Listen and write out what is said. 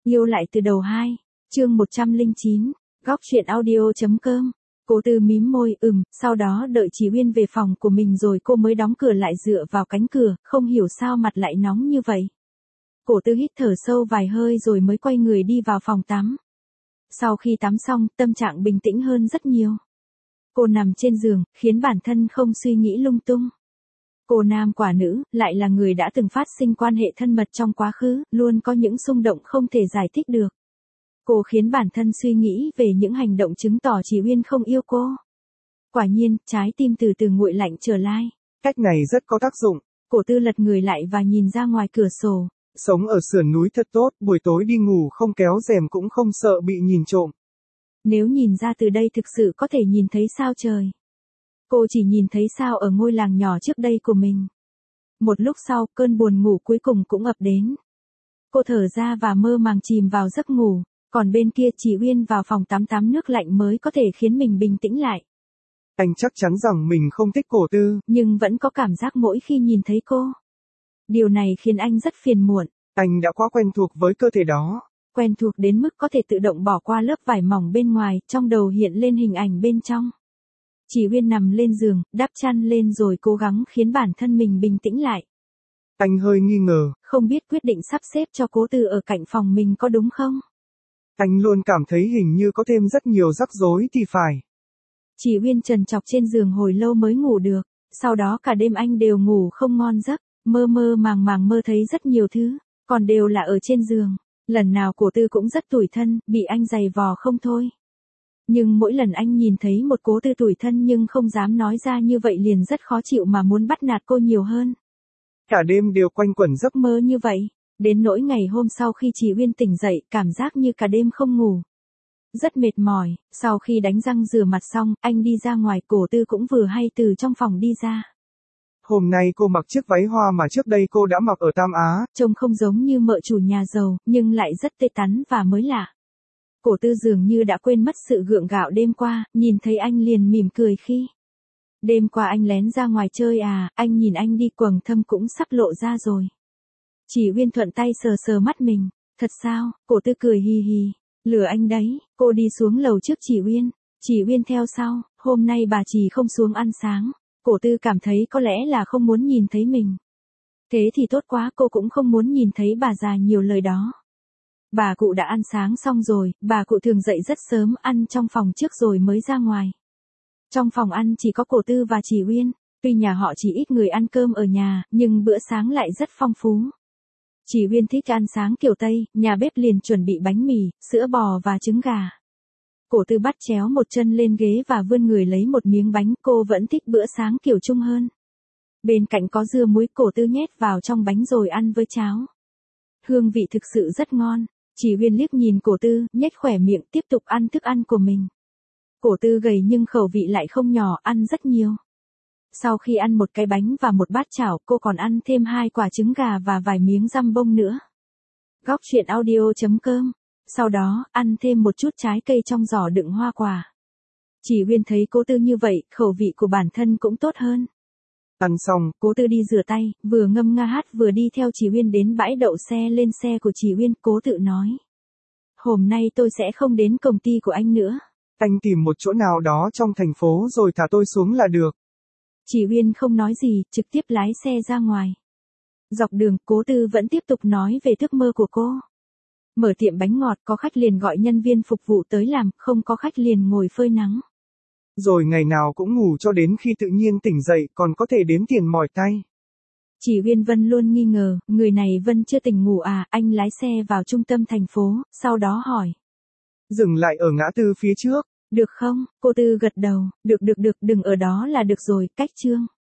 Yêu lại từ đầu 2, chương 109, góc truyện audio.com. Cô Tư mím môi, sau đó đợi Chỉ Uyên về phòng của mình rồi cô mới đóng cửa lại dựa vào cánh cửa, không hiểu sao mặt lại nóng như vậy. Cô Tư hít thở sâu vài hơi rồi mới quay người đi vào phòng tắm. Sau khi tắm xong, tâm trạng bình tĩnh hơn rất nhiều. Cô nằm trên giường, khiến bản thân không suy nghĩ lung tung. Cô nam quả nữ, lại là người đã từng phát sinh quan hệ thân mật trong quá khứ, luôn có những xung động không thể giải thích được. Cô khiến bản thân suy nghĩ về những hành động chứng tỏ Chỉ Uyên không yêu cô. Quả nhiên, trái tim từ từ nguội lạnh trở lại. Cách này rất có tác dụng. Cô Tư lật người lại và nhìn ra ngoài cửa sổ. Sống ở sườn núi thật tốt, buổi tối đi ngủ không kéo rèm cũng không sợ bị nhìn trộm. Nếu nhìn ra từ đây thực sự có thể nhìn thấy sao trời. Cô chỉ nhìn thấy sao ở ngôi làng nhỏ trước đây của mình. Một lúc sau, cơn buồn ngủ cuối cùng cũng ập đến. Cô thở ra và mơ màng chìm vào giấc ngủ, còn bên kia Chỉ Uyên vào phòng tắm nước lạnh mới có thể khiến mình bình tĩnh lại. Anh chắc chắn rằng mình không thích Cổ Tư, nhưng vẫn có cảm giác mỗi khi nhìn thấy cô. Điều này khiến anh rất phiền muộn. Anh đã quá quen thuộc với cơ thể đó. Quen thuộc đến mức có thể tự động bỏ qua lớp vải mỏng bên ngoài, trong đầu hiện lên hình ảnh bên trong. Chỉ Uyên nằm lên giường, đắp chăn lên rồi cố gắng khiến bản thân mình bình tĩnh lại. Anh hơi nghi ngờ. Không biết quyết định sắp xếp cho Cố Tư ở cạnh phòng mình có đúng không? Anh luôn cảm thấy hình như có thêm rất nhiều rắc rối thì phải. Chỉ Uyên trần trọc trên giường hồi lâu mới ngủ được, sau đó cả đêm anh đều ngủ không ngon giấc, mơ màng mơ thấy rất nhiều thứ, còn đều là ở trên giường. Lần nào Cố Tư cũng rất tủi thân, bị anh giày vò không thôi. Nhưng mỗi lần anh nhìn thấy một Cố Tư tủi thân nhưng không dám nói ra như vậy liền rất khó chịu mà muốn bắt nạt cô nhiều hơn. Cả đêm đều quanh quẩn giấc mơ như vậy, đến nỗi ngày hôm sau khi Chỉ Uyên tỉnh dậy, cảm giác như cả đêm không ngủ. Rất mệt mỏi, sau khi đánh răng rửa mặt xong, anh đi ra ngoài, Cố Tư cũng vừa hay từ trong phòng đi ra. Hôm nay cô mặc chiếc váy hoa mà trước đây cô đã mặc ở Tam Á. Trông không giống như mợ chủ nhà giàu, nhưng lại rất tươi tắn và mới lạ. Cố Tư dường như đã quên mất sự gượng gạo đêm qua, nhìn thấy anh liền mỉm cười khi. Đêm qua anh lén ra ngoài chơi à, anh nhìn anh đi quầng thâm cũng sắp lộ ra rồi. Chỉ Uyên thuận tay sờ mắt mình, thật sao, Cố Tư cười hì hì, lừa anh đấy, cô đi xuống lầu trước Chỉ Uyên theo sau, hôm nay bà Chỉ không xuống ăn sáng, Cố Tư cảm thấy có lẽ là không muốn nhìn thấy mình. Thế thì tốt quá, cô cũng không muốn nhìn thấy bà già nhiều lời đó. Bà cụ đã ăn sáng xong rồi, bà cụ thường dậy rất sớm, ăn trong phòng trước rồi mới ra ngoài. Trong phòng ăn chỉ có Cố Tư và Chỉ Uyên, tuy nhà họ chỉ ít người ăn cơm ở nhà, nhưng bữa sáng lại rất phong phú. Chỉ Uyên thích ăn sáng kiểu Tây, nhà bếp liền chuẩn bị bánh mì, sữa bò và trứng gà. Cố Tư bắt chéo một chân lên ghế và vươn người lấy một miếng bánh, cô vẫn thích bữa sáng kiểu Trung hơn. Bên cạnh có dưa muối, Cố Tư nhét vào trong bánh rồi ăn với cháo. Hương vị thực sự rất ngon. Chỉ Uyên liếc nhìn Cố Tư, nhếch khỏe miệng tiếp tục ăn thức ăn của mình. Cố Tư gầy nhưng khẩu vị lại không nhỏ, ăn rất nhiều. Sau khi ăn một cái bánh và một bát chảo, cô còn ăn thêm 2 quả trứng gà và vài miếng dăm bông nữa. Góc truyện audio.com. Sau đó, ăn thêm một chút trái cây trong giỏ đựng hoa quả. Chỉ Uyên thấy Cố Tư như vậy, khẩu vị của bản thân cũng tốt hơn. Ăn xong, Cố Tư đi rửa tay, vừa ngâm nga hát vừa đi theo Chỉ Uyên đến bãi đậu xe. Lên xe của Chỉ Uyên, Cố Tự nói. Hôm nay tôi sẽ không đến công ty của anh nữa. Anh tìm một chỗ nào đó trong thành phố rồi thả tôi xuống là được. Chỉ Uyên không nói gì, trực tiếp lái xe ra ngoài. Dọc đường, Cố Tư vẫn tiếp tục nói về ước mơ của cô. Mở tiệm bánh ngọt, có khách liền gọi nhân viên phục vụ tới làm, không có khách liền ngồi phơi nắng. Rồi ngày nào cũng ngủ cho đến khi tự nhiên tỉnh dậy, còn có thể đếm tiền mỏi tay. Chỉ Uyên Vân luôn nghi ngờ, người này Vân chưa tỉnh ngủ à, anh lái xe vào trung tâm thành phố, sau đó hỏi. Dừng lại ở ngã tư phía trước. Được không? Cô Tư gật đầu, được, đừng ở đó là được rồi, cách chương.